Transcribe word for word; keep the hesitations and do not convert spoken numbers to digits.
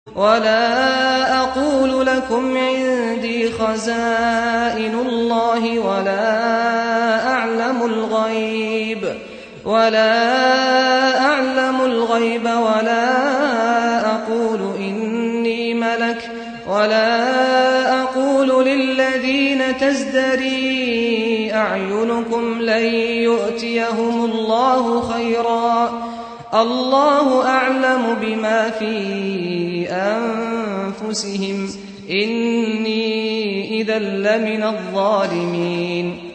ولا أقول لكم عندي خزائن الله ولا أعلم الغيب ولا أعلم الغيب ولا أقول إني ملك ولا أقول للذين تزدري أعينكم لن يؤتيهم الله خيرا الله أعلم بما في أنفسهم إني إذا لمن الظالمين